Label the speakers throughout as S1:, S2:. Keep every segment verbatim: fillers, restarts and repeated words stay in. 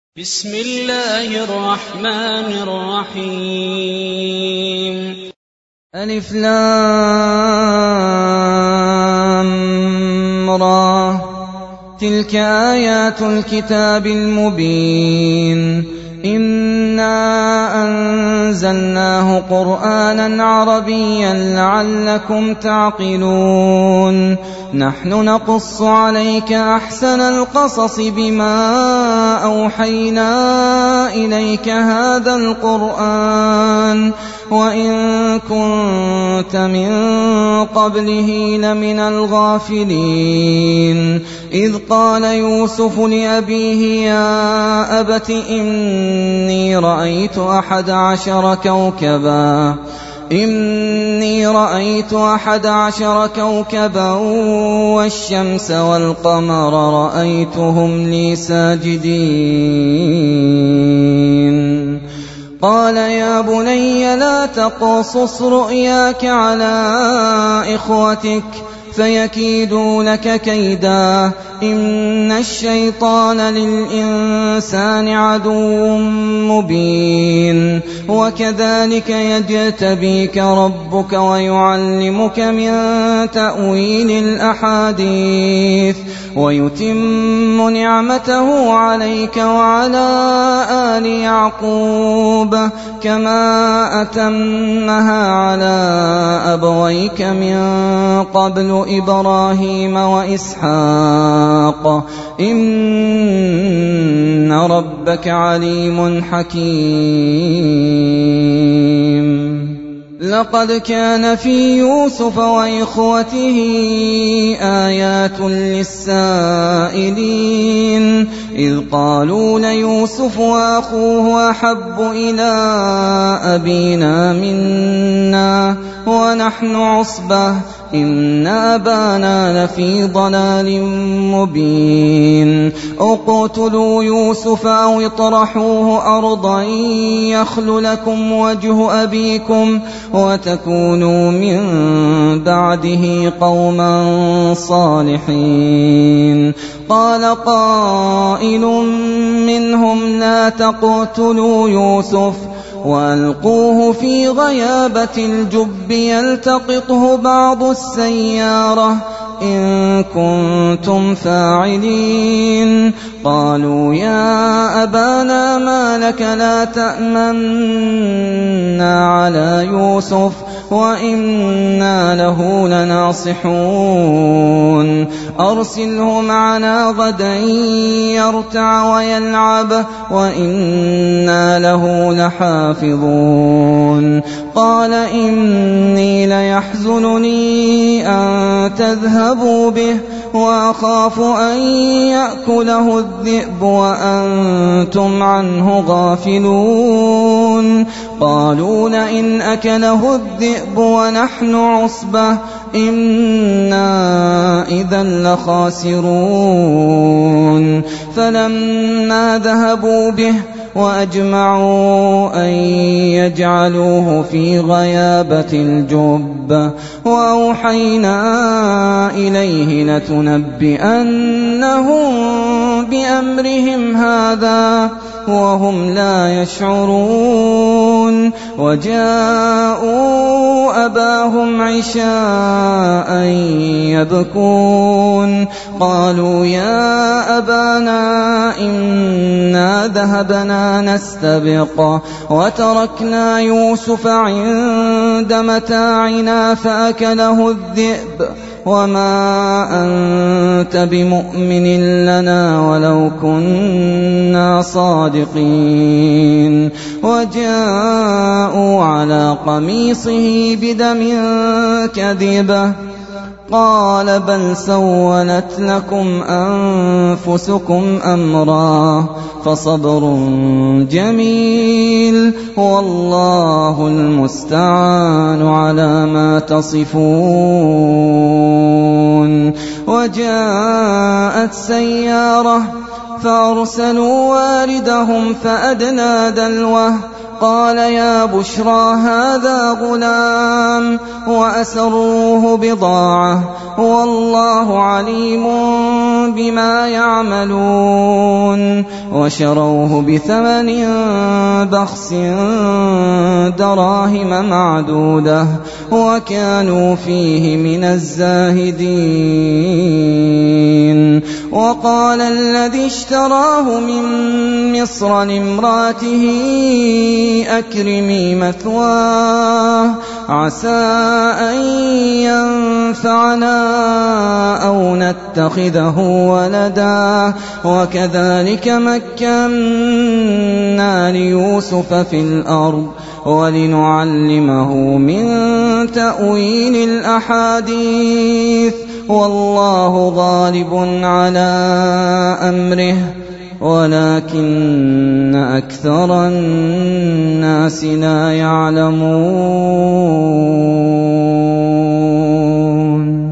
S1: بسم الله الرحمن الرحيم.
S2: ألف لام را تلك آيات الكتاب المبين إنا أنزلناه قرآنا عربيا لعلكم تعقلون نحن نقص عليك أحسن القصص بما أوحينا إليك هذا القرآن وإن كنت من قبله لمن الغافلين إذ قال يوسف لأبيه يا أبت إني رأيت أحد عشر كوكبا إني رأيت أحد عشر كوكبا والشمس والقمر رأيتهم لي ساجدين قال يا بني لا تقصص رؤياك على إخوتك فيكيدوا لك كيدا إن الشيطان للإنسان عدو مبين وكذلك يجتبيك ربك ويعلمك من تأويل الأحاديث ويتم نعمته عليك وعلى آل يعقوب كما أتمها على أبويك من قبل إبراهيم وإسحاق إن ربك عليم حكيم لقد كان في يوسف وإخوته آيات للسائلين إذ قالوا ليوسف وأخوه أحب إلى أبينا منا ونحن عصبة إن أبانا لفي ضلال مبين اقتلوا يوسف أو اطرحوه أرضا يخل لكم وجه أبيكم وتكونوا من بعده قوما صالحين قال قائل منهم لا تقتلوا يوسف وألقوه في غيابة الجب يلتقطه بعض السيارة إن كنتم فاعلين قالوا يا أبانا ما لك لا تأمنا على يوسف وإنا له لناصحون أرسله معنا غدا يرتع ويلعب وإنا له لحافظون قال إني ليحزنني أن تذهبوا به وأخاف أن يأكله الذئب وأنتم عنه غافلون قالوا لئن أكله الذئب ونحن عصبة إنا إذا لخاسرون فلما ذهبوا به وأجمعوا أن يجعلوه في غيابة الجب وأوحينا إليه لتنبئنهم بأمرهم هذا وهم لا يشعرون وجاءوا أباهم عشاء يبكون قالوا يا أبانا إنا ذهبنا نستبق وتركنا يوسف عند متاعنا فأكله الذئب وما أنت بمؤمن لنا ولو كنا صادقين وجاءوا على قميصه بدم كذبة قال بل سولت لكم أنفسكم أمرا فصبر جميل والله المستعان على ما تصفون وجاءت سيارة فأرسلوا واردهم فأدلى دلوه قال يا بشرى هذا غلام وأسروه بضاعة والله عليم بما يعملون وشروه بثمن بخس دراهم معدودة وكانوا فيه من الزاهدين. وقال الذي اشتراه من مصر لامراته أكرمي مثواه عسى أن ينفعنا أو نتخذه ولدا وكذلك مكنا ليوسف في الأرض ولنعلمه من تأويل الأحاديث والله غالب على أمره ولكن أكثر الناس لا يعلمون.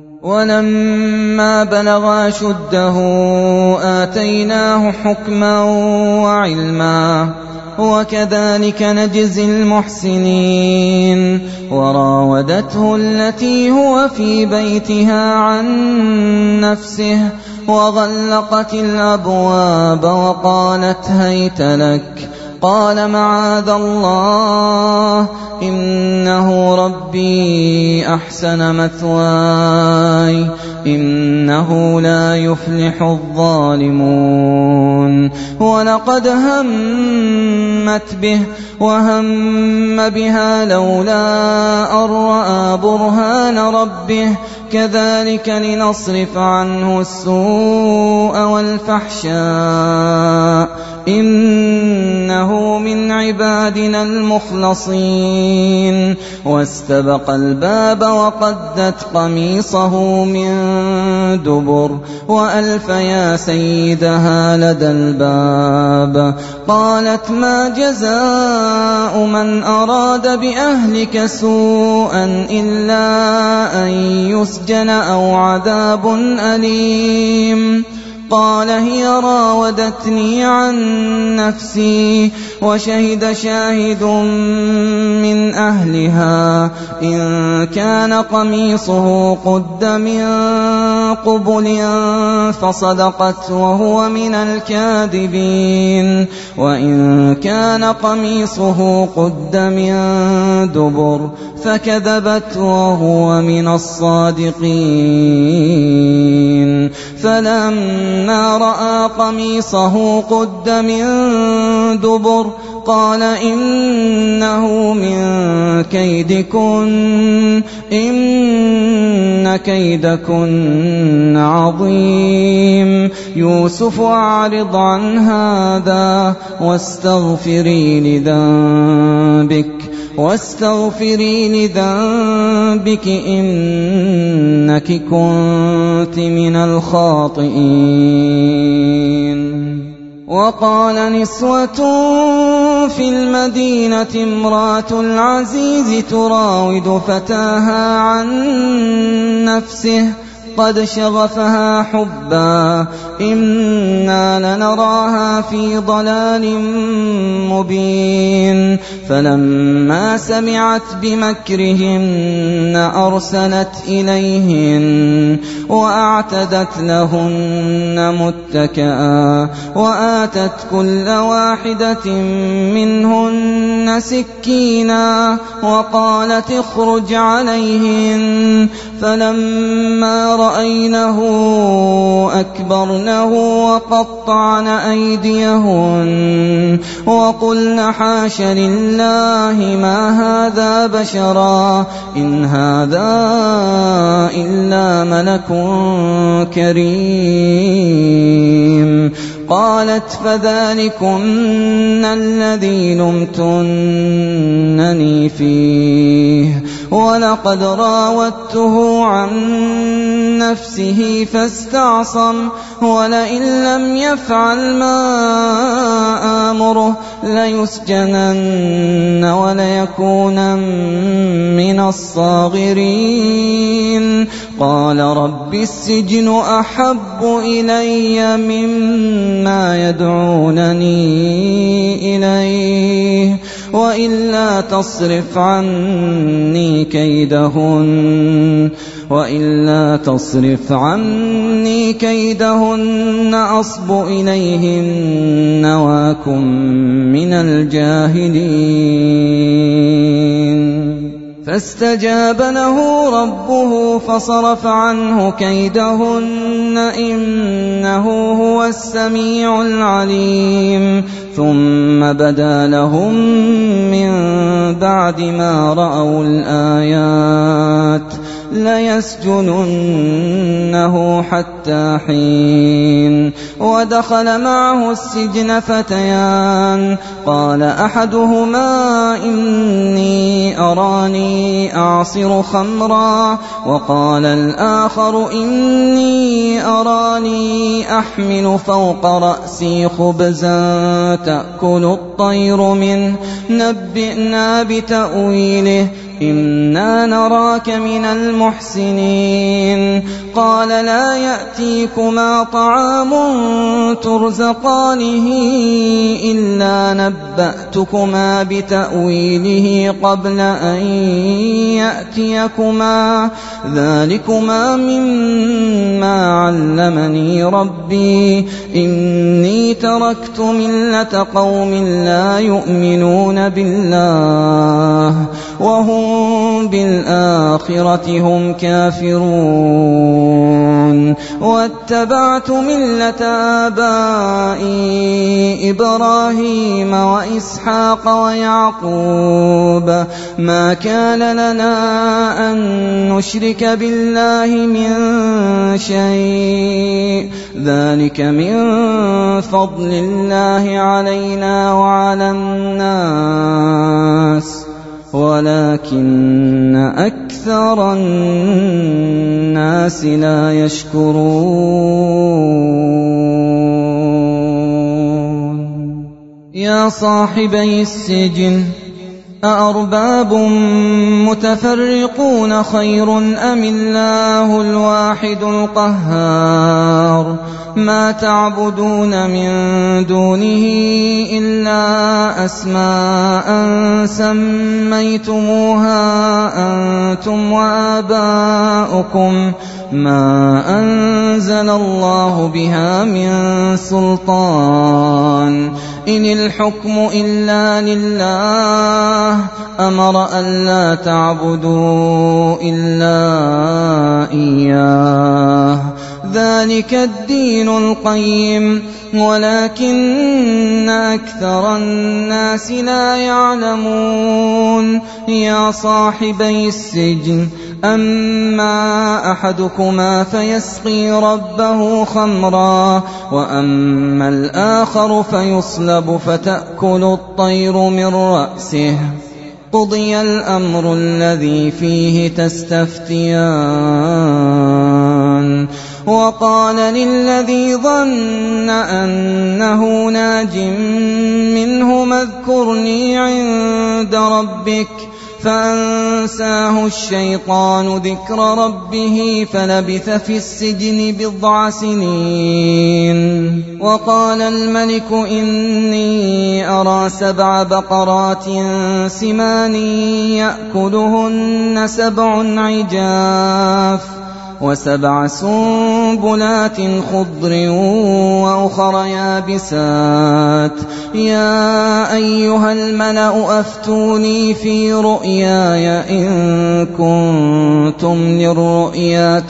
S2: ولما بلغ أشده آتيناه حكما وعلما وكذلك نجزي المحسنين. وراودته التي هو في بيتها عن نفسه وغلقت الأبواب وقالت هيت لك قال معاذ الله إنه ربي أحسن مثواي إنه لا يفلح الظالمون. ولقد همت به وهم بها لولا أن رأى برهان ربه كذلك لنصرف عنه السوء والفحشاء إنه من عبادنا المخلصين. واستبق الباب وقدت قميصه من دبر وألف يا سيدها لدى الباب قالت ما جزاء من أراد بأهلك سوءا إلا أن يسجن أو عذاب أليم. قال هي راودتني عن نفسي وشهد شاهد من أهلها إن كان قميصه قد من قبل فصدقت وهو من الكاذبين وإن كان قميصه قد من دبر فكذبت وهو من الصادقين. فلما رأى قميصه قد من دبر قال إنه من كيدكن إن كيدكن عظيم. يوسف أعرض عن هذا واستغفري لذنبك واستغفري لذنبك إنك كنت من الخاطئين. وقال نسوة في المدينة امرأة العزيز تراود فتاها عن نفسه قد شغفها حبا إنا لنراها في ضلال مبين. فلما سمعت بمكرهن أرسلت إليهن وأعتدت لهن متكئا وآتت كل واحدة منهن سكينا وقالت اخرج عليهن. فلما رأينه أكبرنه وقطعن أيديهن وقلن حاش لله ما هذا بشرا إن هذا إلا ملك كريم. قالت فذلكن الذي لمتنني فيه ولقد راودته عن نفسه فاستعصم ولئن لم يفعل ما آمره ليسجنن وليكون من الصاغرين. قال رب السجن أحب إلي مما يدعونني إليه وإلا تصرف عني كيدهن وإلا تصرف عني كيدهن أصب إليهن وأكن من الجاهلين فاستجاب له ربه فصرف عنه كيدهن إنه هو السميع العليم ثم بدا لهم من بعد ما رأوا الآيات ليسجننه حتى حين ودخل معه السجن فتيان قال أحدهما إني أراني أعصر خمرا وقال الآخر إني أراني أحمل فوق رأسي خبزا تأكل الطير منه نبئنا بتأويله إنا نراك من المحسنين قال لا يأتيكما طعام ترزقانه إلا نبأتكما بتأويله قبل أن يأتيكما ذلكما مما علمني ربي إني تركت ملة قوم لا يؤمنون بالله وهم بالآخرة هم كافرون واتبعت ملة آبائي إبراهيم وإسحاق ويعقوب ما كان لنا أن نشرك بالله من شيء ذلك من فضل الله علينا وعلى الناس ولكن أكثر الناس لا يشكرون يا صاحبي السجن أأرباب متفرقون خير أم الله الواحد القهار ما تعبدون من دونه إلا أسماء سميتموها أنتم وآباؤكم ما أنزل الله بها من سلطان إن الحكم إلا لله أمر ألا تعبدوا إلا إياه ذلك الدين القيم ولكن أكثر الناس لا يعلمون يا صاحبي السجن أما أحدكما فيسقي ربه خمرا وأما الآخر فيصلب فتأكل الطير من رأسه قضي الأمر الذي فيه تستفتيان وقال للذي ظن أنه ناج منهما اذكرني عند ربك فأنساه الشيطان ذكر ربه فلبث في السجن بضع سنين وقال الملك إني أرى سبع بقرات سمان يأكلهن سبع عجاف وسبع سنبلات خضر وأخر يابسات يا أيها الملأ أفتوني في رؤياي إن كنتم للرؤيا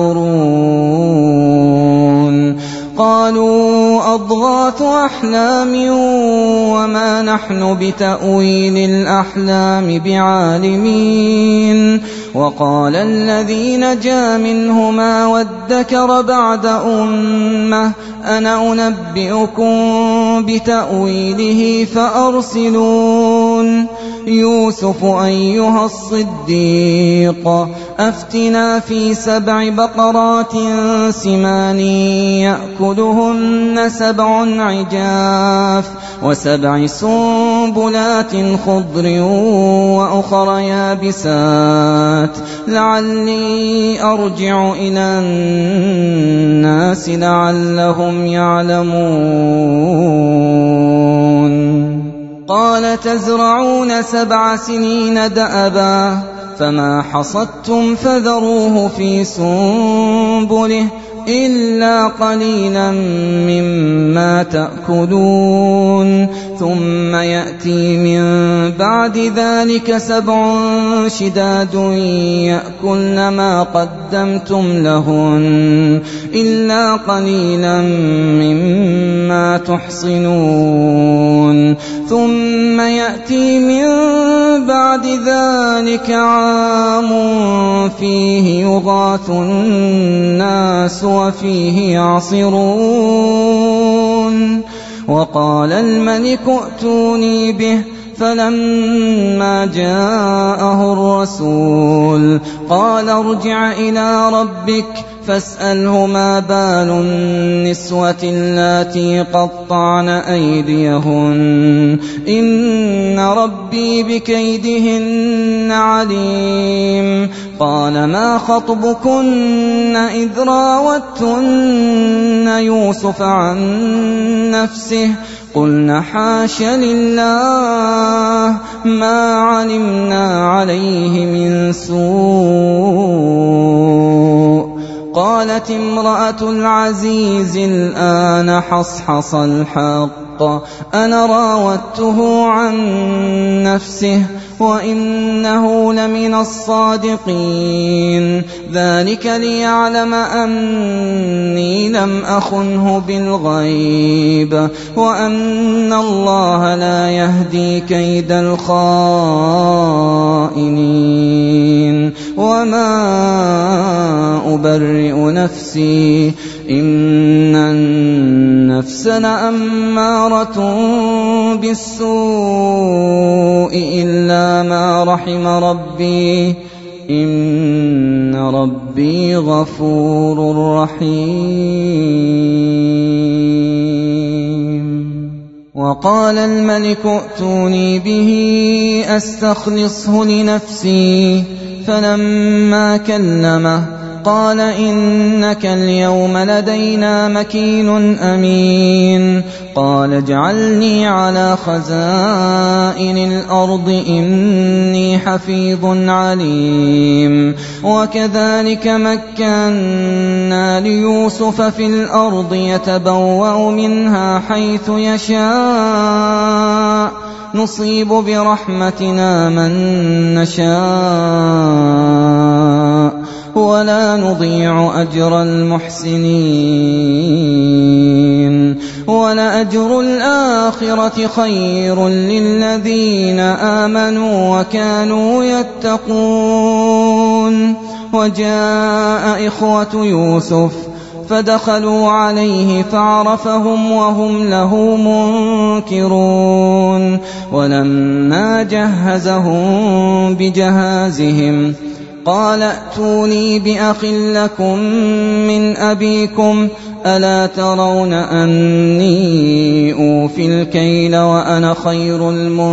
S2: تعبرون قالوا أضغاث أحلام وما نحن بتأويل الأحلام بعالمين وقال الذي نجا منهما وادكر بعد أمة أنا أنبئكم بتأويله فأرسلون يوسف أيها الصديق أفتنا في سبع بقرات سمان يأكلهن سبع عجاف وسبع سنبلات خضر وأخر يابسات لعلي أرجع إلى الناس لعلهم يعلمون قال قال تزرعون سبع سنين دأبا فما حصدتم فذروه في سنبله إلا قليلا مما تأكلون ثم يأتي من بعد ذلك سبع شداد يأكلن ما قدمتم لهن إلا قليلا مما تحصنون ثم يأتي من بعد ذلك عام فيه يغاث الناس وفيه يعصرون وقال الملك ائتوني به فلما جاءه الرسول قال ارجع إلى ربك فاسأله ما بال النسوة اللاتي قطعن أيديهن إن ربي بكيدهن عليم قال ما خطبكن إذ راوتن يوسف عن نفسه قلنا حاش لله ما علمنا عليه من سوء قالت امرأة العزيز الآن حصحص الحق أنا راودته عن نفسه وإنه لمن الصادقين ذلك ليعلم أني لم أخنه بالغيب وأن الله لا يهدي كيد الخائنين وما أبرئ نفسي إن النفس لأمارة بالسوء إلا ما رحم ربي إن ربي غفور رحيم وقال الملك ائتوني به أستخلصه لنفسي فلما كلمه قال إنك اليوم لدينا مكين أمين قال اجعلني على خزائن الأرض إني حفيظ عليم وكذلك مكنا ليوسف في الأرض يتبوأ منها حيث يشاء نصيب برحمتنا من نشاء ولا نضيع أجر المحسنين ولأجر الآخرة خير للذين آمنوا وكانوا يتقون وجاء إخوة يوسف فدخلوا عليه فعرفهم وهم له منكرون ولما جهزهم بجهازهم قال ائتوني بأخ لكم من أبيكم ألا ترون أني أوفي الكيل وأنا خير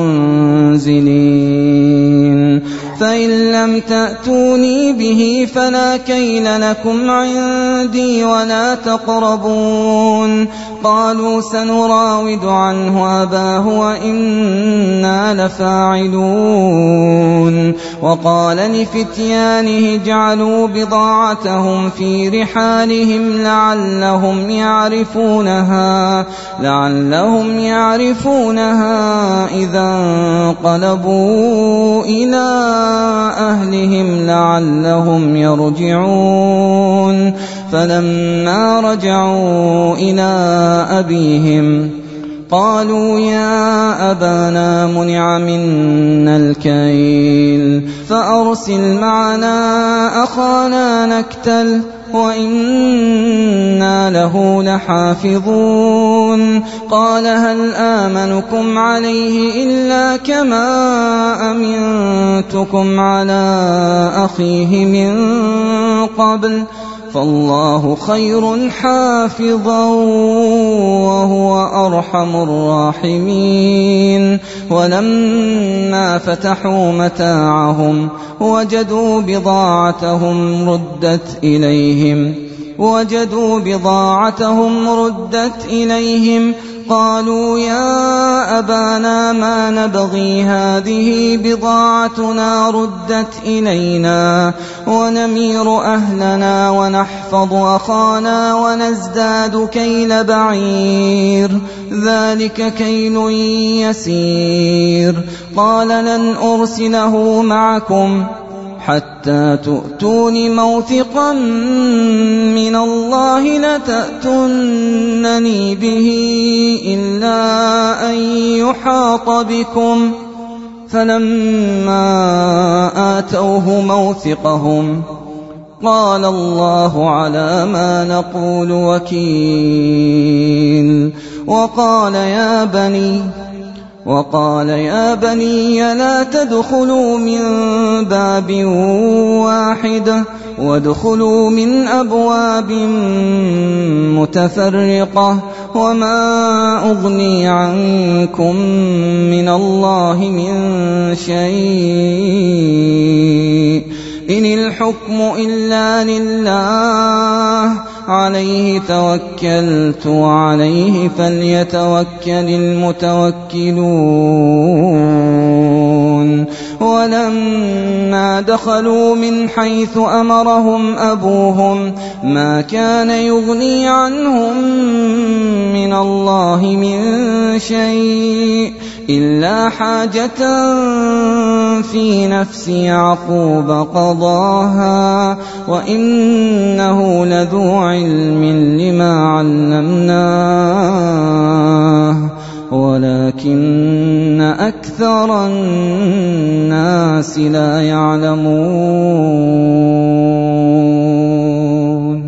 S2: المنزلين فإن لم تأتوني به فلا كيل لكم عندي ولا تقربون قالوا سنراود عنه أباه وإنا لفاعلون وقال لفتيانه اجعلوا بضاعتهم في رحالهم لعلهم يعرفونها لعلهم يعرفونها إذا انقلبوا إلى أهلهم لعلهم يرجعون فلما رجعوا إلى أبيهم قالوا يا أبانا منع منا الكيل فأرسل معنا أخانا نكتل وإنا له لحافظون قال هل آمنكم عليه إلا كما أمنتكم على أخيه من قبل فالله خير حافظا وهو أرحم الراحمين ولما فتحوا متاعهم وجدوا بضاعتهم ردت إليهم وجدوا بضاعتهم ردت إليهم قالوا يا أبانا ما نبغي هذه بضاعتنا ردت إلينا ونمير أهلنا ونحفظ أخانا ونزداد كيل بعير ذلك كيل يسير قال لن أرسله معكم حتى تؤتون موثقا من الله لتأتونني به إلا أن يحاط بكم فلما آتوه موثقهم قال الله على ما نقول وكيل وقال يا بني وقال يا بني لا تدخلوا من باب واحدة وادخلوا من أبواب متفرقة وما أغني عنكم من الله من شيء إن الحكم إلا لله عليه توكلت وعليه فليتوكل المتوكلون ولما دخلوا من حيث أمرهم أبوهم ما كان يغني عنهم من الله من شيء إلا حاجة في نفس يعقوب قضاها وإنه لذو علم لما علمناه ولكن أكثر الناس لا يعلمون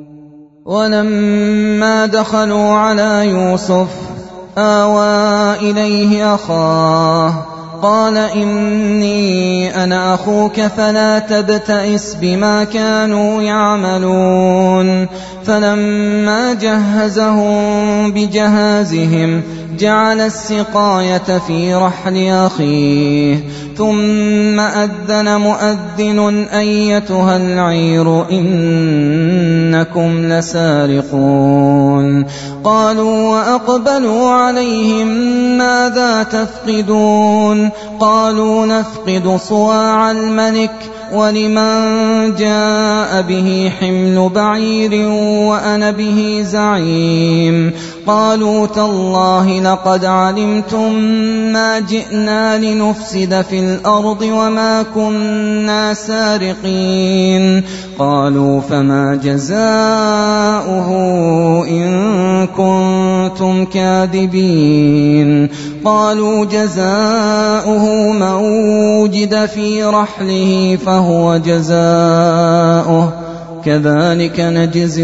S2: ولما دخلوا على يوسف آوى إليه أخاه قال إني أنا أخوك فلا تبتئس بما كانوا يعملون فلما جهزهم بجهازهم جعل السقاية في رحل أخيه ثم أذن مؤذن أيتها العير إنكم لسارقون قالوا وأقبلوا عليهم ماذا تفقدون قالوا نفقد صواع الملك ولمن جاء به حمل بعير وأنا به زعيم قالوا تالله لقد علمتم ما جئنا لنفسد في الأرض وما كنا سارقين قالوا فما جزاؤه إن كنتم كاذبين قالوا جزاؤه من وجد في رحله فهو جزاؤه كذلك نجزي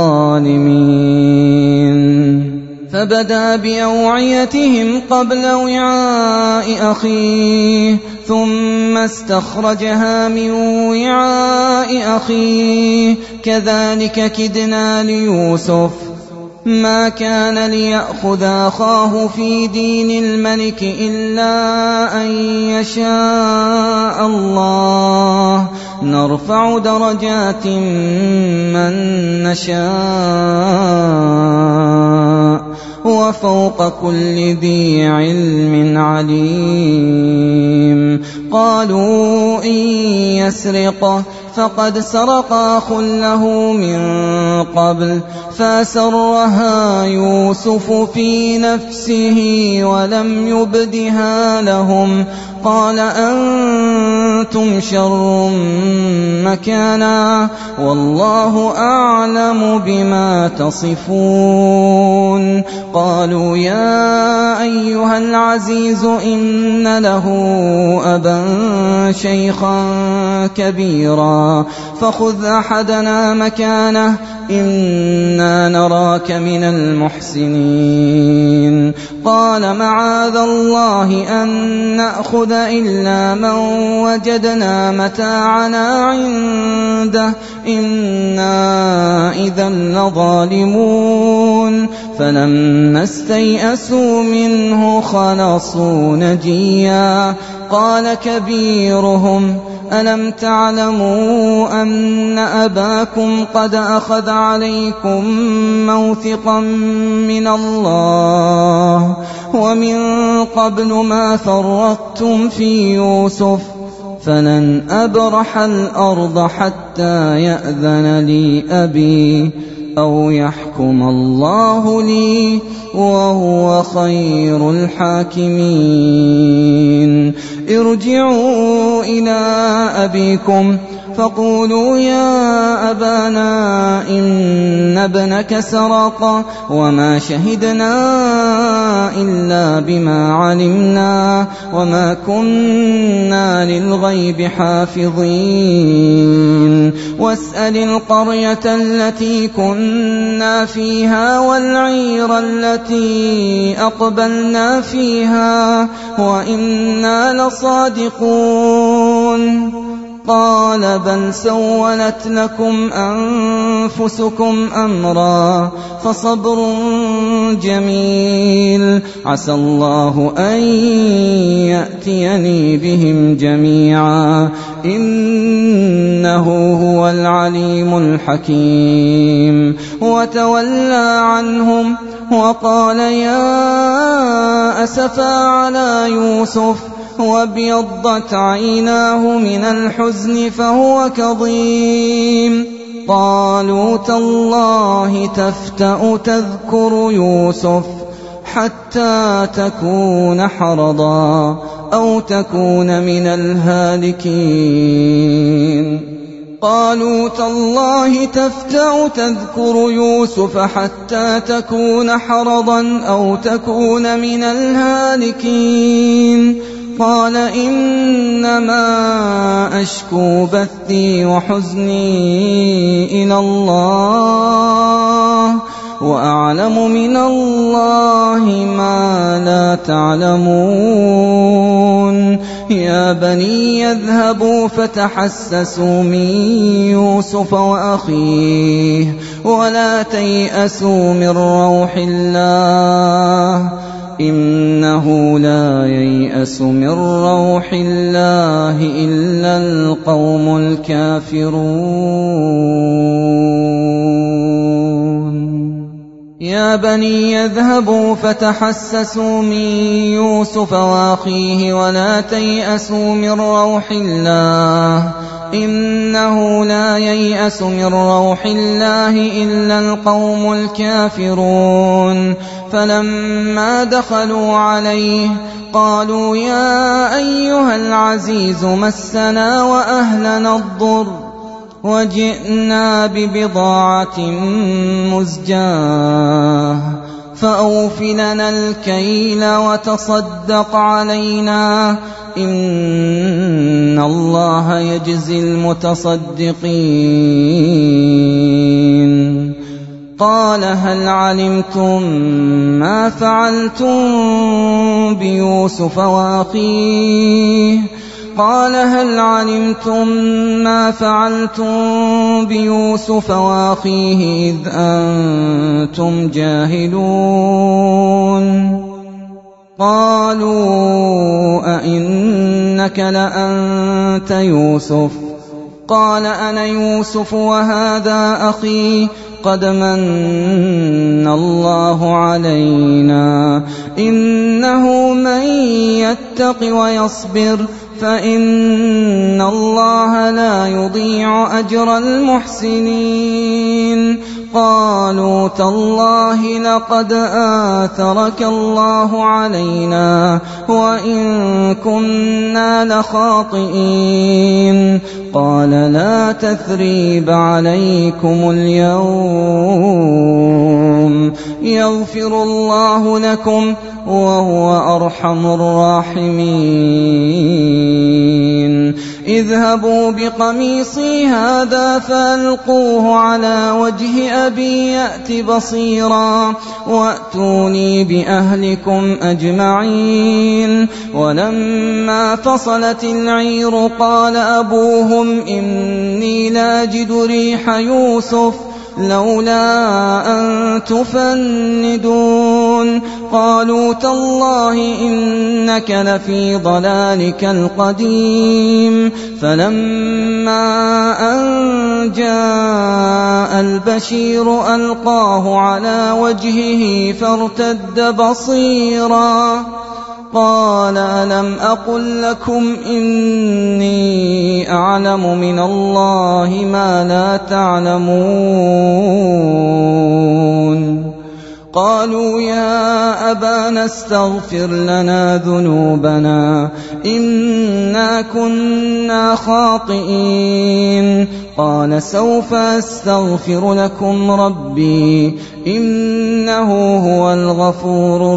S2: الظالمين فبدأ بأوعيتهم قبل وعاء أخيه ثم استخرجها من وعاء أخيه كذلك كدنا ليوسف ما كان ليأخذ أخاه في دين الملك إلا أن يشاء الله نرفع درجات من نشاء وفوق كل ذي علم عليم قالوا إن يسرق فقد سرق أخ له من قبل فأسرها يوسف في نفسه ولم يبدها لهم قال أنتم شر مكانا والله أعلم بما تصفون قالوا يا أيها العزيز إن له أبا شيخا كبيرا فخذ أحدنا مكانه إنا نراك من المحسنين قال معاذ الله أن نأخذ إلا من وجدنا متاعنا عنده إنا إذا لظالمون فلما استيئسوا منه خلصوا نجيا قال كبيرهم ألم تعلموا أن أباكم قد أخذ عليكم موثقا من الله ومن قبل ما فرطتم في يوسف فلن أبرح الأرض حتى يأذن لي أبي أو يحكم الله لي وهو خير الحاكمين ارجعوا إلى أبيكم فقولوا يا أبانا إن ابنك سرق وما شهدنا إلا بما علمنا وما كنا للغيب حافظين واسأل القرية التي كنا فيها والعير التي أقبلنا فيها وإنا لصادقون قال بل سولت لكم أنفسكم أمرا فصبر جميل عسى الله أن يأتيني بهم جميعا إنه هو العليم الحكيم وتولى عنهم وقال يا أسفا على يوسف وابيضت عيناه من الحزن فهو كظيم قالوا تالله تفتأ تذكر يوسف حتى تكون حرضا أو تكون من الهالكين قالوا تالله تفتأ تذكر يوسف حتى تكون حرضا أو تكون من الهالكين قال إنما أشكو بثي وحزني إلى الله وأعلم من الله ما لا تعلمون يا بني يذهبوا فتحسسوا من يوسف وأخيه ولا تيأسوا من روح الله إنه لا ييأس من روح الله إلا القوم الكافرون يا بني يذهبوا فتحسسوا من يوسف وأخيه ولا تيأسوا من روح الله إنه لا ييأس من روح الله إلا القوم الكافرون فلما دخلوا عليه قالوا يا أيها العزيز مسنا وأهلنا الضر وجئنا ببضاعة مزجاة فأوف لنا الكيل وتصدق علينا إن الله يجزي المتصدقين قال هل علمتم ما فعلتم بيوسف وأخيه قال هل علمتم ما فعلتم بيوسف وأخيه إذ أنتم جاهلون قالوا أئنك لأنت يوسف قال أنا يوسف وهذا أخي قد من الله علينا إنه من يتق ويصبر فإن الله لا يضيع أجر المحسنين قالوا تالله لقد آثرك الله علينا وإن كنا لخاطئين قال لا تثريب عليكم اليوم يغفر الله لكم وهو أرحم الراحمين اذهبوا بقميصي هذا فألقوه على وجه أبي يأت بصيرا وأتوني بأهلكم أجمعين ولما فصلت العير قال أبوهم إني لاجد ريح يوسف لولا أن تفندون قالوا تالله إنك لفي ضلالك القديم فلما أن جاء البشير ألقاه على وجهه فارتد بصيرا قال ألم أقل لكم إني أعلم من الله ما لا تعلمون قالوا يا أبانا استغفر لنا ذنوبنا إنا كنا خاطئين قال سوف أستغفر لكم ربي إنه هو الغفور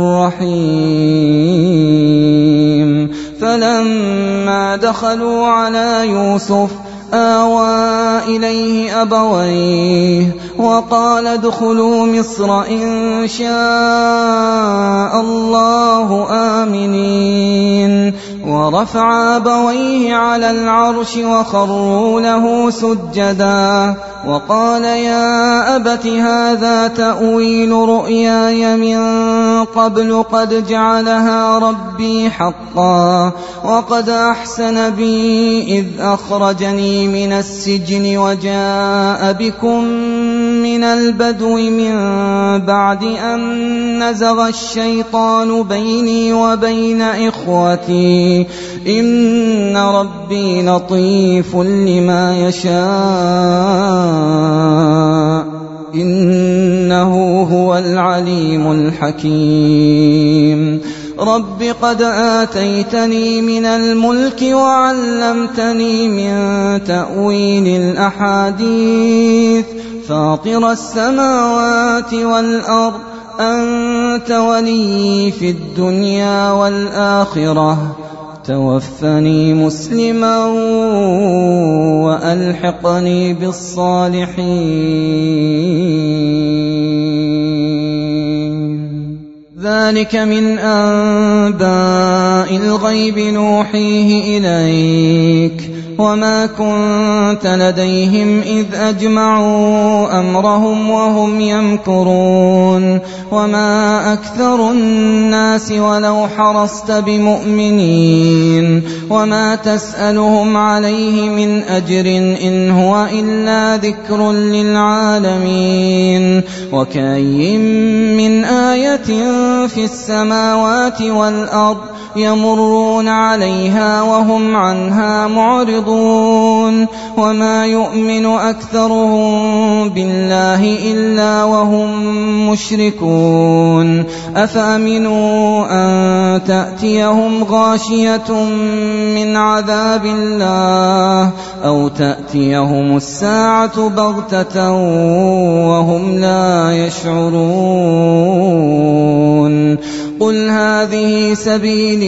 S2: الرحيم فلما دخلوا على يوسف آوى إليه أبويه وقال ادخلوا مصر إن شاء الله آمنين ورفع أبويه على العرش وخروا له سجدا وقال يا أبت هذا تأويل رؤياي من قبل قد جعلها ربي حقا وقد أحسن بي إذ أخرجني من السجن وجاء بكم من البدو من بعد أن نزغ الشيطان بيني وبين إخوتي إن ربي لطيف لما يشاء إنه هو العليم الحكيم رب قد آتيتني من الملك وعلمتني من تأويل الأحاديث فاطر السماوات والأرض أنت ولي في الدنيا والآخرة توفني مسلما وألحقني بالصالحين ذلك من أنباء الغيب نوحيه إليك وما كنت لديهم إذ أجمعوا أمرهم وهم يمكرون وما أكثر الناس ولو حرصت بمؤمنين وما تسألهم عليه من أجر إن هو إلا ذكر للعالمين وكأي من آية في السماوات والأرض يمرون عليها وهم عنها معرضون وما يؤمن أكثرهم بالله إلا وهم مشركون أفأمنوا أن تأتيهم غاشية من عذاب الله أو تأتيهم الساعة بغتة وهم لا يشعرون قل هذه سبيلي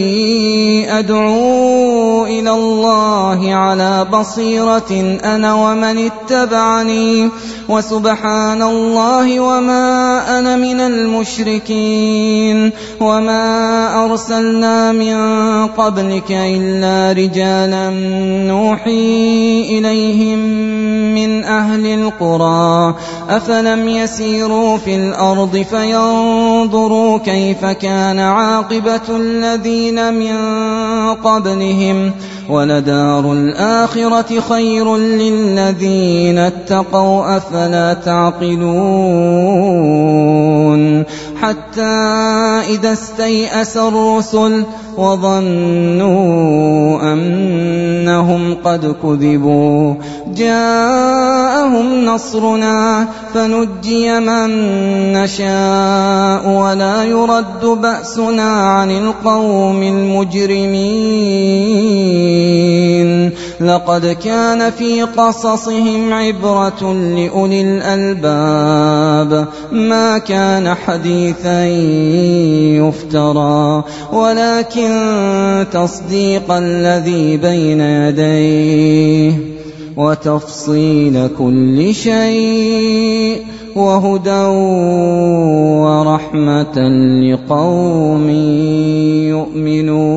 S2: أدعو إلى الله على بصيرة أنا ومن اتبعني وسبحان الله وما أنا من المشركين وما أرسلنا من قبلك إلا رجالا نوحي إليهم من أهل القرى أفلم يسيروا في الأرض فينظروا كيف كان عاقبة الذين من قبلهم ولدار الآخرة خير للذين اتقوا أفلا تعقلون حتى إذا استيأس الرسل وظنوا أنهم قد كذبوا جاءهم نصرنا فنجي من نشاء ولا يرد بأسنا عن القوم المجرمين لقد كان في قصصهم عبرة لأولي الألباب ما كان حديثا يفترى ولكن تصديق الذي بين يديه وتفصيل كل شيء وهدى ورحمة لقوم يؤمنون